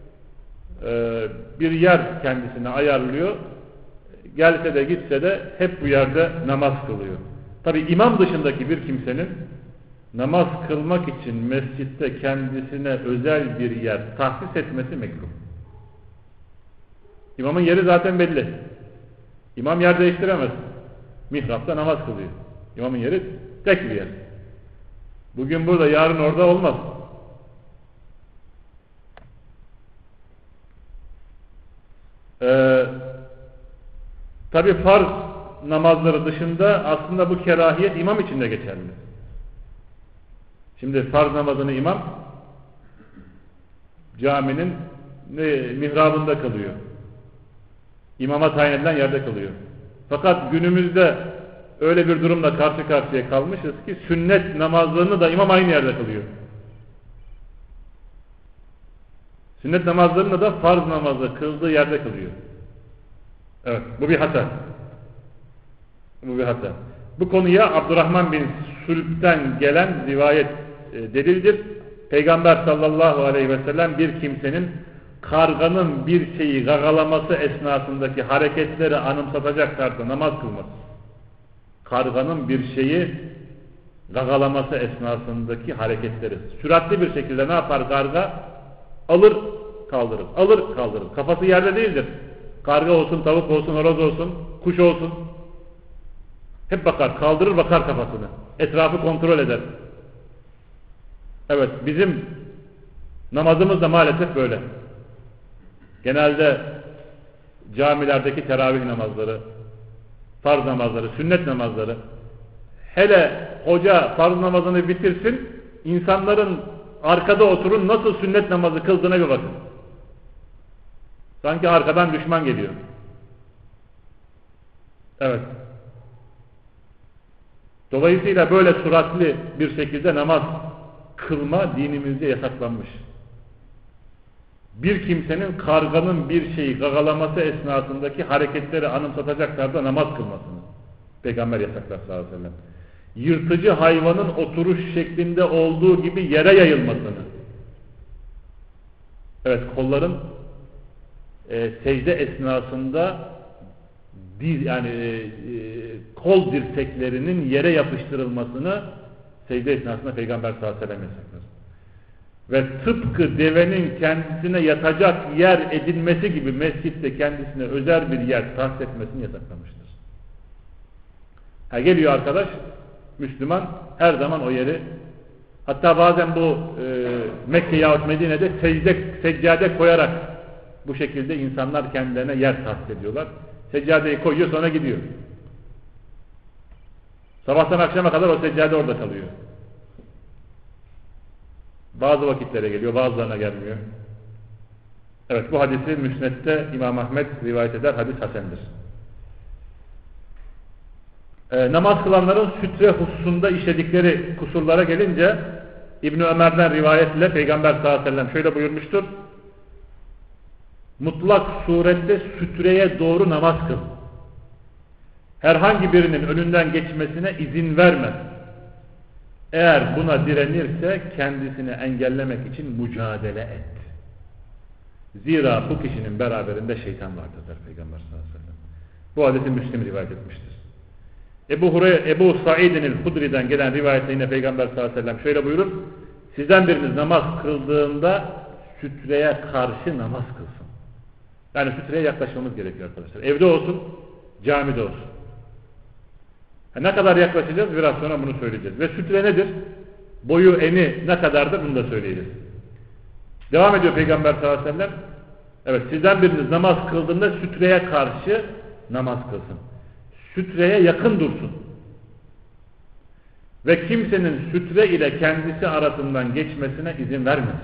bir yer kendisine ayarlıyor, gelse de gitse de hep bu yerde namaz kılıyor. Tabi imam dışındaki bir kimsenin namaz kılmak için mescitte kendisine özel bir yer tahsis etmesi mekruh. İmamın yeri zaten belli. İmam yer değiştiremez. Mihrapta namaz kılıyor. İmamın yeri tek bir yer. Bugün burada, yarın orada olmaz. Tabi farz namazları dışında aslında bu kerahiyet imam için de geçerli. Şimdi farz namazını imam caminin mihrabında kılıyor. İmama tayin edilen yerde kılıyor. Fakat günümüzde öyle bir durumla karşı karşıya kalmışız ki sünnet namazlarını da imam aynı yerde kılıyor. Sünnet namazlarını da farz namazı kıldığı yerde kılıyor. Evet, bu bir hata. Bu bir hata. Bu konuya Abdurrahman bin Sülb'den gelen rivayet delildir. Peygamber sallallahu aleyhi ve sellem bir kimsenin karganın bir şeyi gagalaması esnasındaki hareketleri anımsatacak tarzda namaz kılması. Karganın bir şeyi gagalaması esnasındaki hareketleri. Süratli bir şekilde ne yapar karga? Alır kaldırır, alır kaldırır. Kafası yerde değildir. Karga olsun, tavuk olsun, horoz olsun, kuş olsun. Hep bakar, kaldırır bakar kafasını. Etrafı kontrol eder. Evet, bizim namazımız da maalesef böyle. Genelde camilerdeki teravih namazları, farz namazları, sünnet namazları, hele hoca farz namazını bitirsin, insanların arkada oturun nasıl sünnet namazı kıldığına bir bakın. Sanki arkadan düşman geliyor. Evet. Dolayısıyla böyle suratlı bir şekilde namaz kılma dinimizde yasaklanmış. Bir kimsenin karganın bir şeyi gagalaması esnasındaki hareketleri anımsatacak tarzda namaz kılmasını Peygamber yasaklar sallallahu aleyhi ve sellem. Yırtıcı hayvanın oturuş şeklinde olduğu gibi yere yayılmasını. Evet, kolların secde esnasında kol dirseklerinin yere yapıştırılmasını secde esnasında Peygamber sallallahu aleyhi ve sellem yasaklar. Ve tıpkı devenin kendisine yatacak yer edinmesi gibi mescitte kendisine özel bir yer tahsis etmesini yasaklamıştır. Geliyor arkadaş, Müslüman her zaman o yeri, hatta bazen bu Mekke yahut Medine'de seccade koyarak bu şekilde insanlar kendilerine yer tahsis ediyorlar. Seccadeyi koyuyor, sonra gidiyor. Sabahtan akşama kadar o seccade orada kalıyor. Bazı vakitlere geliyor, bazılarına gelmiyor. Evet, bu hadisi Müsned'de İmam Ahmed rivayet eder, hadis hasendir. Namaz kılanların sütre hususunda işledikleri kusurlara gelince İbn Ömer'den rivayetle Peygamber sallallahu aleyhi ve sellem şöyle buyurmuştur: mutlak surette sütreye doğru namaz kıl. Herhangi birinin önünden geçmesine izin verme. Eğer buna direnirse kendisini engellemek için mücadele et. Zira bu kişinin beraberinde şeytan vardır der Peygamber sallallahu aleyhi ve sellem. Bu hadisi Müslim rivayet etmiştir. Ebu Said'in el-Hudri'den gelen rivayette yine Peygamber sallallahu aleyhi ve sellem şöyle buyurur: sizden biriniz namaz kıldığında sütreye karşı namaz kılsın. Yani sütreye yaklaşmamız gerekiyor arkadaşlar. Evde olsun, camide olsun. Ne kadar yaklaşacağız? Biraz sonra bunu söyleyeceğiz. Ve sütre nedir? Boyu, eni ne kadardır? Bunu da söyleyeceğiz. Devam ediyor Peygamber sallallahu aleyhi ve sellem. Evet, sizden biriniz namaz kıldığında sütreye karşı namaz kılsın. Sütreye yakın dursun. Ve kimsenin sütre ile kendisi arasından geçmesine izin vermesin.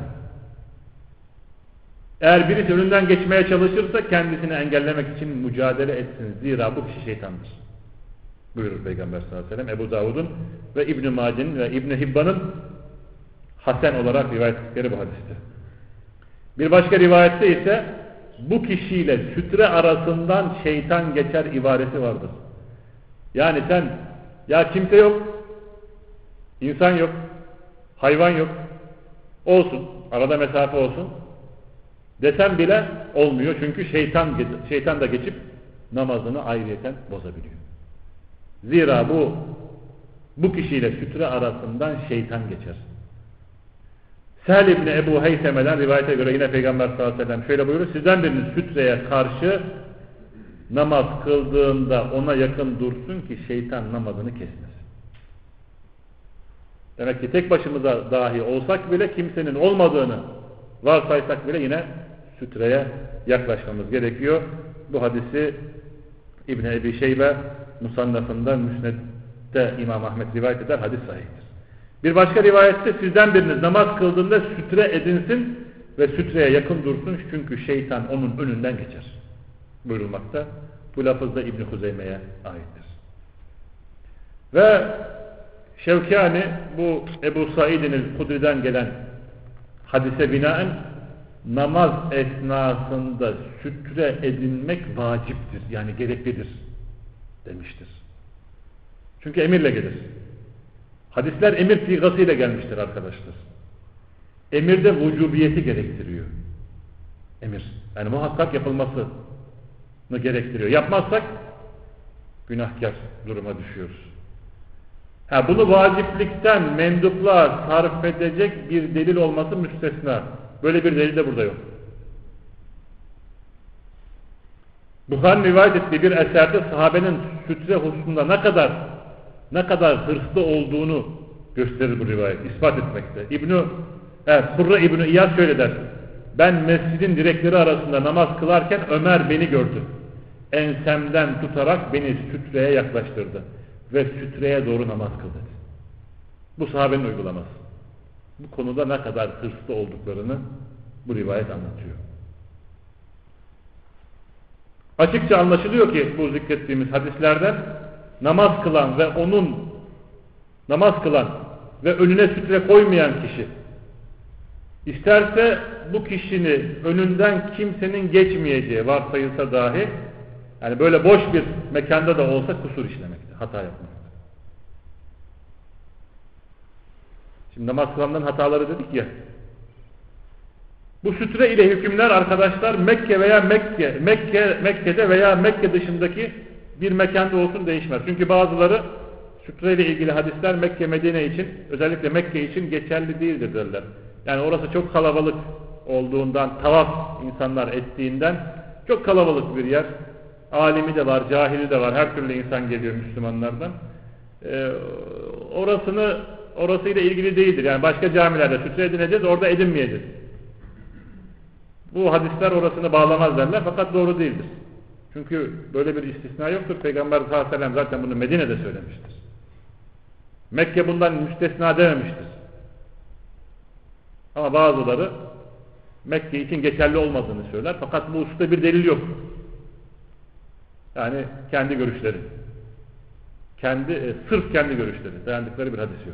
Eğer birisi önünden geçmeye çalışırsa kendisini engellemek için mücadele etsin. Zira bu kişi şeytandır. Buyurur Peygamber sallallahu aleyhi ve sellem. Ebu Davud'un ve İbn-i Mace'nin ve İbn-i Hibban'ın hasen olarak rivayet ettikleri bu hadiste. Bir başka rivayette ise bu kişiyle sütre arasından şeytan geçer ibaresi vardır. Yani sen, ya kimse yok, insan yok, hayvan yok, olsun, arada mesafe olsun desem bile olmuyor. Çünkü şeytan da geçip namazını ayrıyeten bozabiliyor. Zira bu kişiyle sütre arasından şeytan geçer. Sehl İbni Ebu Heyseme'den rivayete göre yine Peygamber sallallahu aleyhi ve sellem şöyle buyuruyor: sizden biriniz sütreye karşı namaz kıldığında ona yakın dursun ki şeytan namazını kesmesin. Demek ki tek başımıza dahi olsak bile, kimsenin olmadığını varsaysak bile yine sütreye yaklaşmamız gerekiyor. Bu hadisi İbn-i Ebi Şeybe Musannaf'ında, Müsned'de İmam Ahmed rivayet eder, hadis sahihtir. Bir başka rivayette sizden biriniz namaz kıldığında sütre edinsin ve sütreye yakın dursun çünkü şeytan onun önünden geçer. buyurulmakta. Bu lafız da İbn-i Huzeyme'ye aittir. Ve Şevkani bu Ebu Said'in el-Hudri'den gelen hadise binaen namaz esnasında sütre edinmek vaciptir. Yani gereklidir demiştir. Çünkü emirle gelir. Hadisler emir sigasıyla gelmiştir arkadaşlar. Emir de vücubiyeti gerektiriyor. Emir. Yani muhakkak yapılmasını gerektiriyor. Yapmazsak günahkar duruma düşüyoruz. Bunu vaciplikten mendupluğa sarf edecek bir delil olması müstesna. Böyle bir delil de burada yok. Buhari'nin rivayet ettiği bir eserde sahabenin sütre hususunda ne kadar hırslı olduğunu gösterir bu rivayet. İspat etmekte. Kurra İbn-i İyad şöyle der. Ben mescidin direkleri arasında namaz kılarken Ömer beni gördü. Ensemden tutarak beni sütreye yaklaştırdı. Ve sütreye doğru namaz kıldı. Bu sahabenin uygulaması. Bu konuda ne kadar hırslı olduklarını bu rivayet anlatıyor. Açıkça anlaşılıyor ki bu zikrettiğimiz hadislerden namaz kılan ve önüne sütre koymayan kişi isterse bu kişinin önünden kimsenin geçmeyeceği varsayılsa dahi, yani böyle boş bir mekanda da olsa kusur işlemekte, hata yapmakta. Şimdi namaz kılanların hataları dedik ya. Bu sütre ile hükümler arkadaşlar Mekke'de veya Mekke dışındaki bir mekanda olsun değişmez. Çünkü bazıları sütre ile ilgili hadisler Mekke, Medine için, özellikle Mekke için geçerli değildir derler. Yani orası çok kalabalık olduğundan, tavaf insanlar ettiğinden, çok kalabalık bir yer. Alimi de var, cahili de var, her türlü insan geliyor Müslümanlardan. Orasıyla ilgili değildir. Yani başka camilerde sütre edineceğiz, orada edinmeyeceğiz. Bu hadisler orasını bağlamaz derler, fakat doğru değildir. Çünkü böyle bir istisna yoktur. Peygamber sallallahu aleyhi ve sellem zaten bunu Medine'de söylemiştir. Mekke bundan müstesna dememiştir. Ama bazıları Mekke için geçerli olmadığını söyler. Fakat bu hususta bir delil yok. Yani kendi görüşleri. Sırf kendi görüşleri. Dayandıkları bir hadis yok.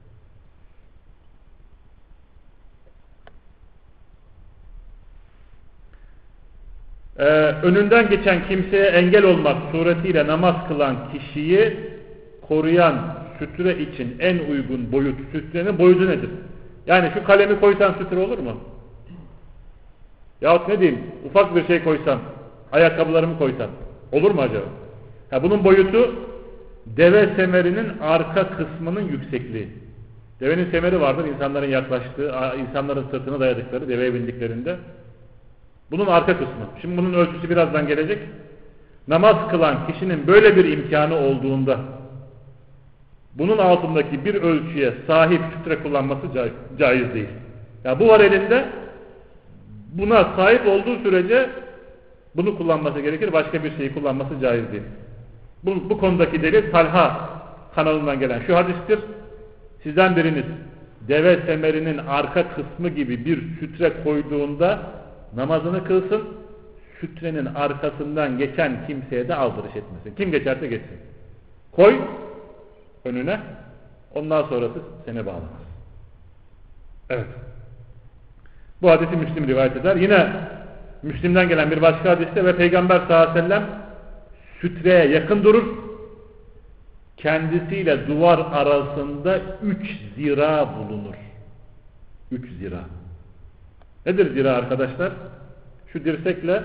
Önünden geçen kimseye engel olmak suretiyle namaz kılan kişiyi koruyan sütre için en uygun boyut, sütrenin boyutu nedir? Yani şu kalemi koysan sütre olur mu? Yahut ne diyeyim, ufak bir şey koysan, ayakkabılarımı koysan olur mu acaba? Bunun boyutu deve semerinin arka kısmının yüksekliği. Devenin semeri vardır, insanların yaklaştığı, insanların sırtına dayadıkları, deveye bindiklerinde. Bunun arka kısmı. Şimdi bunun ölçüsü birazdan gelecek. Namaz kılan kişinin böyle bir imkanı olduğunda bunun altındaki bir ölçüye sahip sütre kullanması caiz değil. Yani bu var elinde, buna sahip olduğu sürece bunu kullanması gerekir. Başka bir şeyi kullanması caiz değil. Bu konudaki delil Talha kanalından gelen şu hadistir. Sizden biriniz deve semerinin arka kısmı gibi bir sütre koyduğunda namazını kılsın, sütrenin arkasından geçen kimseye de aldırış etmesin. Kim geçerse geçsin. Koy önüne, ondan sonrası seni bağlamaz. Evet. Bu hadisi Müslim rivayet eder. Yine Müslim'den gelen bir başka hadiste ve Peygamber sallallahu aleyhi ve sellem sütreye yakın durur, kendisiyle duvar arasında 3 zira bulunur. 3 zira. Nedir zira arkadaşlar? Şu dirsekle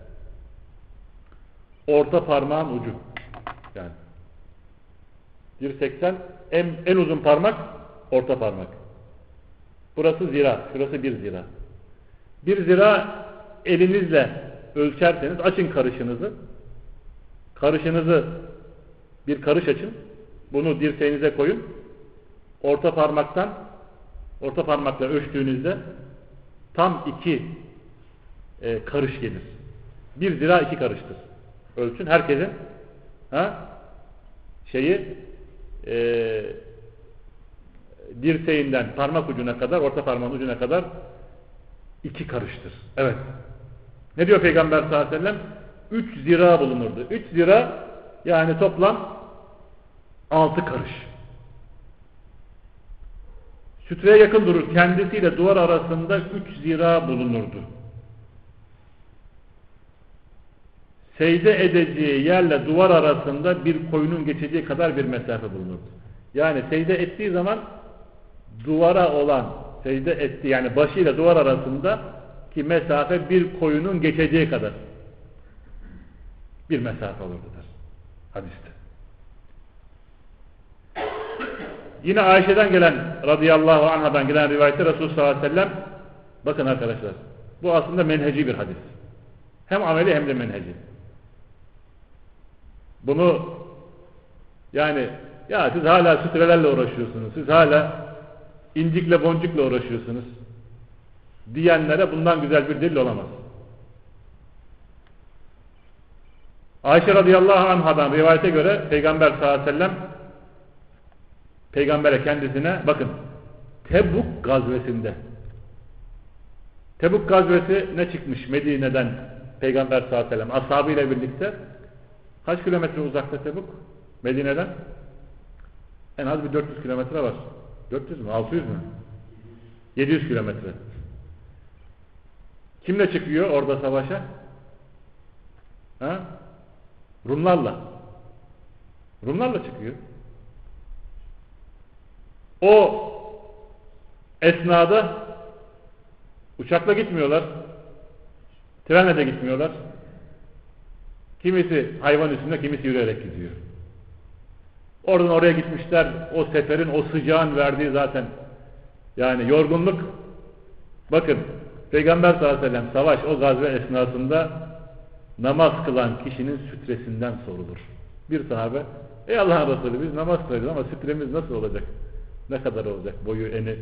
orta parmağın ucu. Yani dirsekten en uzun parmak orta parmak. Burası zira, şurası 1 zira. 1 zira elinizle ölçerseniz, açın karışınızı. Karışınızı bir karış açın. Bunu dirseğinize koyun. Orta parmakla ölçtüğünüzde tam 2 karış gelir. 1 zira 2 karıştır. Ölçün. Herkesin dirseğinden parmak ucuna kadar, orta parmağın ucuna kadar 2 karıştır. Evet. Ne diyor Peygamber sallallahu aleyhi ve sellem? 3 zira bulunurdu. 3 zira yani toplam 6 karış. Sütreye yakın durur. Kendisiyle duvar arasında 3 zira bulunurdu. Secde edeceği yerle duvar arasında bir koyunun geçeceği kadar bir mesafe bulunurdu. Yani secde ettiği zaman duvara olan, secde etti yani başıyla duvar arasındaki mesafe bir koyunun geçeceği kadar bir mesafe olurdu der hadiste. Yine Ayşe'den gelen, radıyallahu anhadan gelen rivayette Resulullah sallallahu aleyhi ve sellem, bakın arkadaşlar, bu aslında menheci bir hadis. Hem ameli hem de menheci. Bunu yani ya siz hala sütrelerle uğraşıyorsunuz, siz hala incikle boncukla uğraşıyorsunuz diyenlere bundan güzel bir delil olamaz. Ayşe radıyallahu anhadan rivayete göre Peygamber sallallahu aleyhi ve sellem Peygamber'e kendisine bakın Tebuk gazvesi ne çıkmış Medine'den Peygamber sallallahu aleyhi ve sellem ashabıyla birlikte kaç kilometre uzakta Tebuk Medine'den? En az bir 400 kilometre var. 400 mü? 600 mü? 700 kilometre. Kimle çıkıyor orada savaşa? Ha? Rumlarla çıkıyor. O esnada uçakla gitmiyorlar. Trenle de gitmiyorlar. Kimisi hayvan üstünde, kimisi yürüyerek gidiyor. Oradan oraya gitmişler. O seferin, o sıcağın verdiği zaten yani yorgunluk. Bakın Peygamber sallallahu aleyhi ve sellem savaş o gazve esnasında namaz kılan kişinin sütresinden sorulur. Bir sahabe, ey Allah'ın Resulü biz namaz kılacağız ama sütremiz nasıl olacak? Ne kadar olacak? Boyu, eni.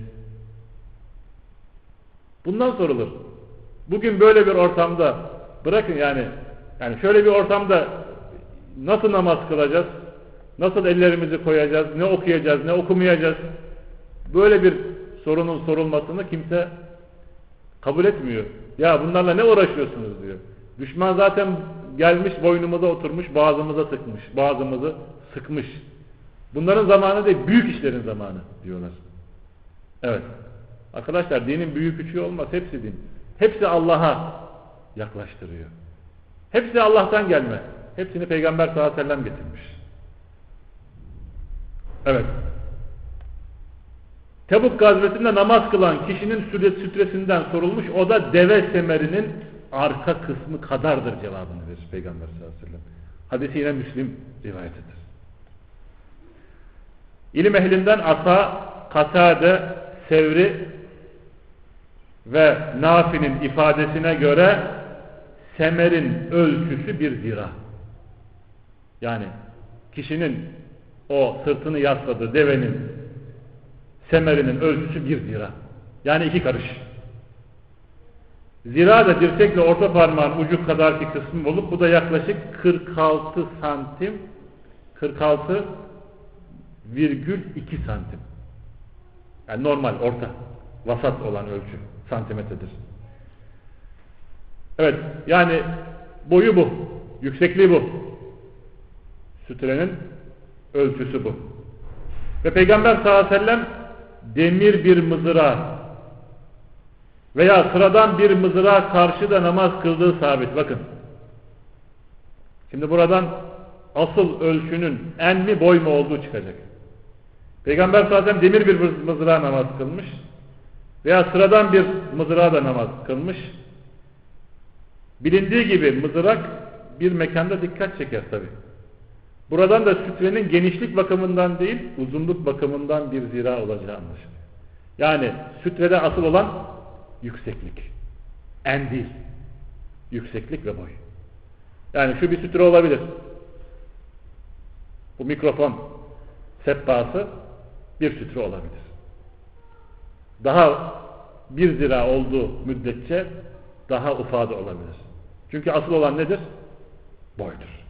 Bundan sorulur. Bugün böyle bir ortamda bırakın yani şöyle bir ortamda nasıl namaz kılacağız? Nasıl ellerimizi koyacağız? Ne okuyacağız? Ne okumayacağız? Böyle bir sorunun sorulmasını kimse kabul etmiyor. Ya bunlarla ne uğraşıyorsunuz diyor. Düşman zaten gelmiş boynumuza oturmuş, boğazımıza sıkmış, boğazımızı sıkmış. Bunların zamanı değil, büyük işlerin zamanı diyorlar. Evet. Arkadaşlar dinin büyük küçüğü olmaz. Hepsi din. Hepsi Allah'a yaklaştırıyor. Hepsi Allah'tan gelme. Hepsini Peygamber sallallahu aleyhi ve sellem getirmiş. Evet. Tebuk gazvesinde namaz kılan kişinin sütresinden sorulmuş. O da deve semerinin arka kısmı kadardır cevabını verir Peygamber sallallahu aleyhi ve sellem. Hadisi yine Müslim rivayetidir. İlim ehlinden Ata, Katade, Sevri ve Nafi'nin ifadesine göre semerin ölçüsü bir zira. Yani kişinin o sırtını yasladığı devenin semerinin ölçüsü bir zira. Yani 2 karış. Zira da dirsekle orta parmağın ucu kadarki kısmı olup bu da yaklaşık 46 santim 46,2 santim. Yani normal, orta, vasat olan ölçü santimetredir. Evet, yani boyu bu, yüksekliği bu. Sütrenin ölçüsü bu. Ve Peygamber sallallahu aleyhi ve sellem demir bir mızrağı veya sıradan bir mızrağa karşı da namaz kıldığı sabit. Bakın. Şimdi buradan asıl ölçünün en mi boy mu olduğu çıkacak. Peygamber sallallahu aleyhi ve sellem demir bir mızrağa namaz kılmış veya sıradan bir mızrağa da namaz kılmış. Bilindiği gibi mızrak bir mekanda dikkat çeker tabi. Buradan da sütrenin genişlik bakımından değil, uzunluk bakımından bir zira olacağı anlaşılıyor. Yani sütrede asıl olan yükseklik. En değil. Yükseklik ve boy. Yani şu bir sütre olabilir. Bu mikrofon sehpası bir sütre olabilir. Daha bir zira olduğu müddetçe daha ufağı da olabilir. Çünkü asıl olan nedir? Boydur.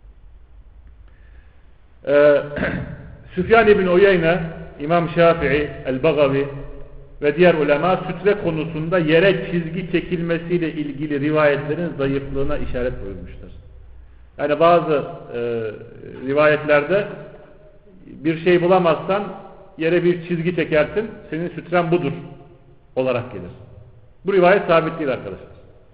Süfyan İbn Uyeyne, İmam Şafii, El-Bagavi ve diğer ulema sütre konusunda yere çizgi çekilmesiyle ilgili rivayetlerin zayıflığına işaret buyurmuşlar. Yani bazı rivayetlerde bir şey bulamazsan yere bir çizgi çekersin, senin sütren budur olarak gelir. Bu rivayet sabit değil arkadaşlar.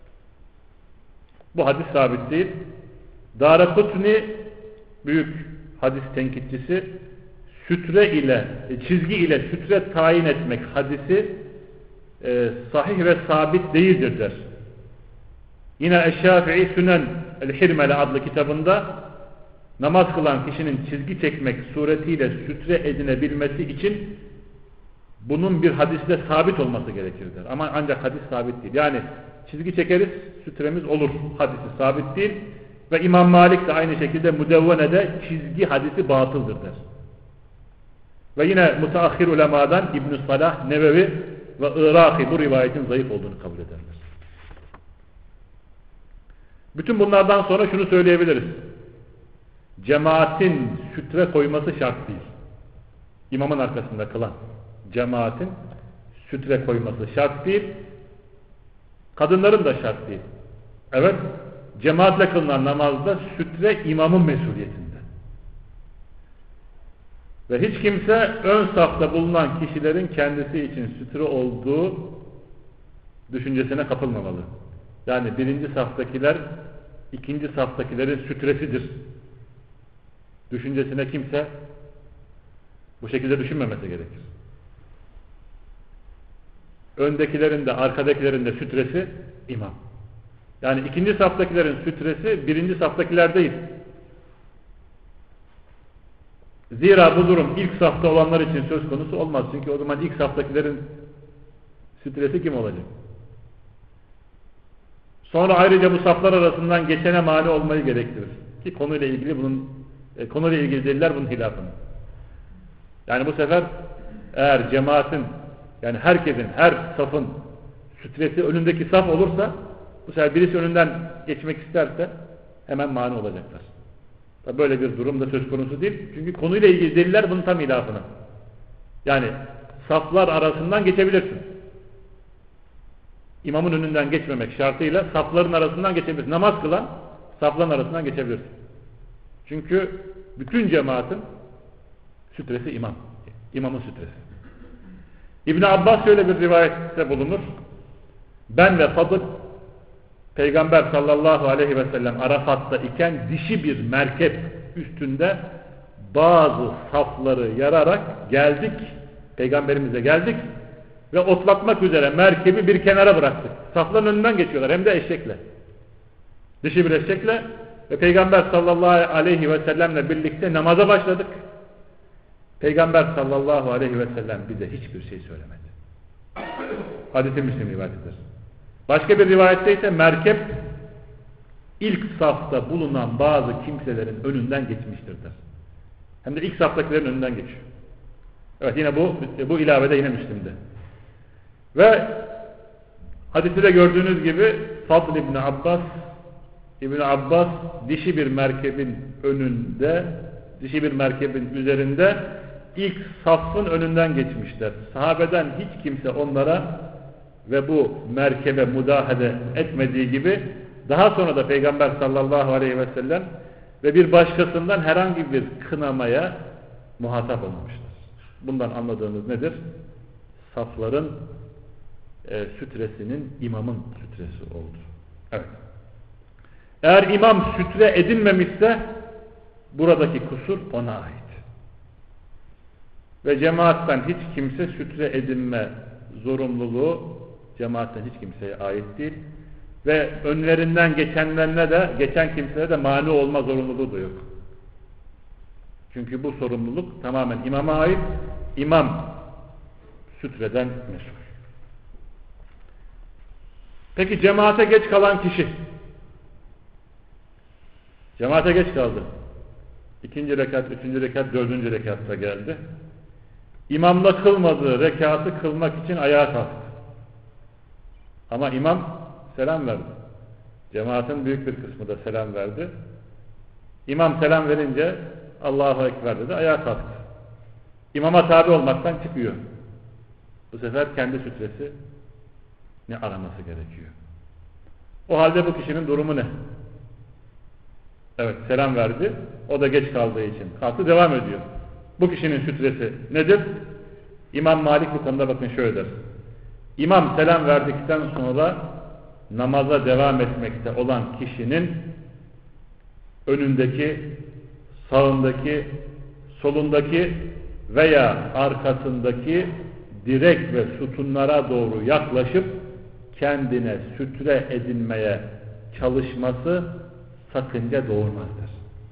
Bu hadis sabit değil. Daraqutni büyük hadis tenkitçisi sütre ile, çizgi ile sütre tayin etmek hadisi sahih ve sabit değildir der. Yine Eşşafii Sünen el-Hirmele adlı kitabında namaz kılan kişinin çizgi çekmek suretiyle sütre edinebilmesi için bunun bir hadiste sabit olması gerekir der. Ama ancak hadis sabit değil. Yani çizgi çekeriz, sütremiz olur. Hadisi sabit değil. Ve İmam Malik de aynı şekilde Mudevvene'de çizgi hadisi batıldır der. Ve yine müteahhir ulemadan İbn-i Salah, Nevevi ve Iraki bu rivayetin zayıf olduğunu kabul ederler. Bütün bunlardan sonra şunu söyleyebiliriz. Cemaatin sütre koyması şart değil. İmamın arkasında kılan cemaatin sütre koyması şart değil. Kadınların da şart değil. Evet, cemaatle kılınan namazda sütre imamın mesuliyetinde. Ve hiç kimse ön safta bulunan kişilerin kendisi için sütre olduğu düşüncesine kapılmamalı. Yani birinci saftakiler ikinci saftakilerin sütresidir düşüncesine kimse bu şekilde düşünmemesi gerekir. Öndekilerin de arkadakilerin de sütresi imam. Yani ikinci saftakilerin sütresi birinci saftakiler değil. Zira bu durum ilk safta olanlar için söz konusu olmaz. Çünkü o zaman ilk saftakilerin sütresi kim olacak? Sonra ayrıca bu saflar arasından geçene mani olmayı gerektirir. Ki konuyla ilgili deliller bunun hilafında. Yani bu sefer eğer cemaatin, yani herkesin, her safın sütresi önündeki saf olursa, bu sefer birisi önünden geçmek isterse hemen mani olacaklar. Böyle bir durum da söz konusu değil. Çünkü konuyla ilgili deliller bunun tam hilafına. Yani saflar arasından geçebilirsin. İmamın önünden geçmemek şartıyla safların arasından geçebilirsin. Namaz kılan safların arasından geçebilirsin. Çünkü bütün cemaatin sütresi imam. İmamın sütresi. İbn Abbas şöyle bir rivayette bulunur. Ben ve Sadık Peygamber sallallahu aleyhi ve sellem Arafat'ta iken dişi bir merkep üstünde bazı safları yararak geldik. Peygamberimize geldik ve otlatmak üzere merkebi bir kenara bıraktık. Safların önünden geçiyorlar hem de eşekle. Dişi bir eşekle ve Peygamber sallallahu aleyhi ve sellemle birlikte namaza başladık. Peygamber sallallahu aleyhi ve sellem bize hiçbir şey söylemedi. Hadis-i Müslim rivayetidir. Başka bir rivayette ise merkep ilk safta bulunan bazı kimselerin önünden geçmiştir der. Hem de ilk saftakilerin önünden geçiyor. Evet, yine bu ilavede yine Müslim'de. Ve hadiste de gördüğünüz gibi Fadl İbn Abbas dişi bir merkebin önünde, dişi bir merkebin üzerinde ilk safın önünden geçmişler. Sahabeden hiç kimse onlara ve bu merkebe müdahale etmediği gibi daha sonra da Peygamber sallallahu aleyhi ve sellem ve bir başkasından herhangi bir kınamaya muhatap olmamışlar. Bundan anladığımız nedir? Safların sütresinin imamın sütresi oldu. Evet. Eğer imam sütre edinmemişse buradaki kusur ona ait. Ve cemaatten hiç kimse sütre edinme zorunluluğu cemaatten hiç kimseye ait değil. Ve önlerinden geçen kimselere de mani olma zorunluluğu da yok. Çünkü bu sorumluluk tamamen imama ait. İmam sütreden mesul. Peki cemaate geç kalan kişi. Cemaate geç kaldı. 2. rekat, 3. rekat, 4. rekatta geldi. İmamla kılmadığı rekatı kılmak için ayağa kalktı. Ama imam selam verdi. Cemaatin büyük bir kısmı da selam verdi. İmam selam verince Allahu Ekber dedi, ayağa kalktı. İmama tabi olmaktan çıkıyor. Bu sefer kendi sütresi ne araması gerekiyor. O halde bu kişinin durumu ne? Evet, selam verdi. O da geç kaldığı için kalktı, devam ediyor. Bu kişinin sütresi nedir? İmam Malik bu konuda bakın şöyle der. İmam selam verdikten sonra namaza devam etmekte olan kişinin önündeki, sağındaki, solundaki veya arkasındaki direk ve sütunlara doğru yaklaşıp kendine sütre edinmeye çalışması sakınca doğurmazdır.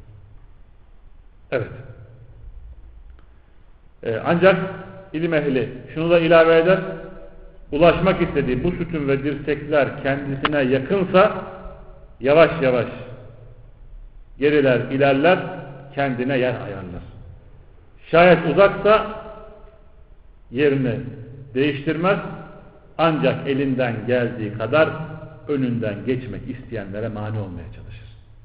Evet. Ancak ilim ehli şunu da ilave eder. Ulaşmak istediği bu sütun ve dirsekler kendisine yakınsa yavaş yavaş geriler, ilerler, kendine yer ayarlar. Şayet uzaksa yerini değiştirmez, ancak elinden geldiği kadar önünden geçmek isteyenlere mani olmaya çalışır.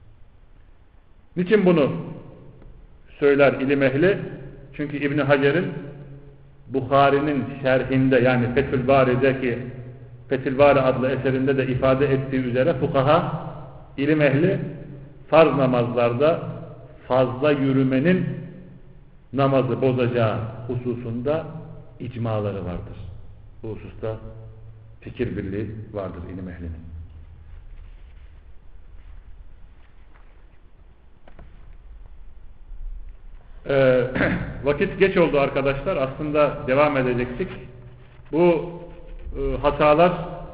Niçin bunu söyler ilim ehli? Çünkü İbn Hacer'in Buhari'nin şerhinde, yani Fethül Bari'deki Fethül Bari adlı eserinde de ifade ettiği üzere fukaha, ilim ehli farz namazlarda fazla yürümenin namazı bozacağı hususunda icmaları vardır. Bu hususta fikir birliği vardır ilim ehlinin. Vakit geç oldu arkadaşlar. Aslında devam edecektik. Bu hatalar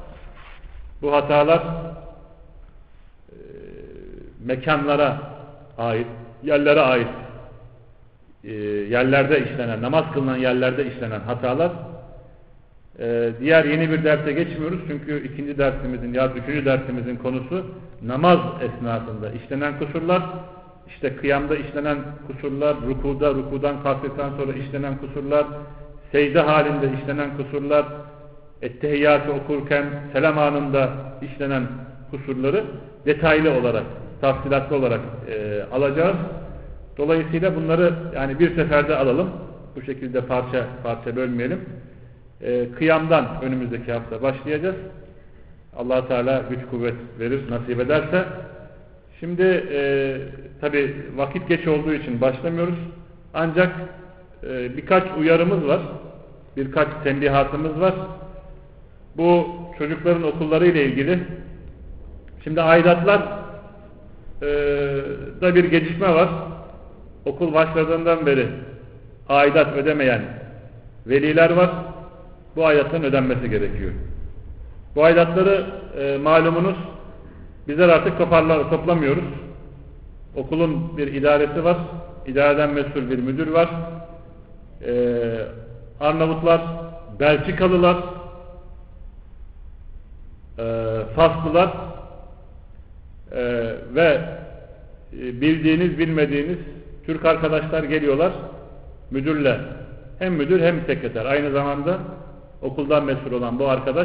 mekanlara ait, yerlere ait, yerlerde işlenen, namaz kılınan yerlerde işlenen hatalar. Diğer yeni bir derse geçmiyoruz. Çünkü ikinci dersimizin ya üçüncü dersimizin konusu namaz esnasında işlenen kusurlar. İşte kıyamda işlenen kusurlar, rukudan kalktıktan sonra işlenen kusurlar, secde halinde işlenen kusurlar, ettehiyyatı okurken selam anında işlenen kusurları detaylı olarak, tafsilatlı olarak alacağız. Dolayısıyla bunları yani bir seferde alalım. Bu şekilde parça parça bölmeyelim. Kıyamdan önümüzdeki hafta başlayacağız. Allah Teala güç kuvvet verir, nasip ederse. Şimdi tabi vakit geç olduğu için başlamıyoruz. Ancak birkaç uyarımız var. Birkaç tembihatımız var. Bu çocukların okulları ile ilgili. Şimdi aidatlar da bir gecikme var. Okul başladığından beri aidat ödemeyen veliler var. Bu aidatların ödenmesi gerekiyor. Bu aidatları malumunuz bizler artık toplamıyoruz. Okulun bir idaresi var. İdareden mesul bir müdür var. Arnavutlar, Belçikalılar, Faslılar ve bildiğiniz bilmediğiniz Türk arkadaşlar geliyorlar müdürle. Hem müdür hem sekreter. Aynı zamanda okuldan mesul olan bu arkadaş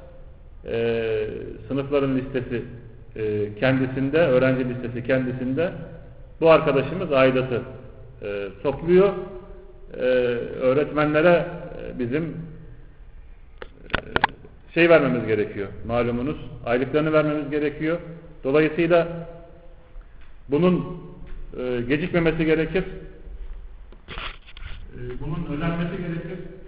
sınıfların listesi kendisinde, öğrenci listesi kendisinde. Bu arkadaşımız aidatı topluyor. Öğretmenlere bizim vermemiz gerekiyor. Malumunuz aylıklarını vermemiz gerekiyor. Dolayısıyla bunun gecikmemesi gerekir. Bunun ödenmesi gerekir.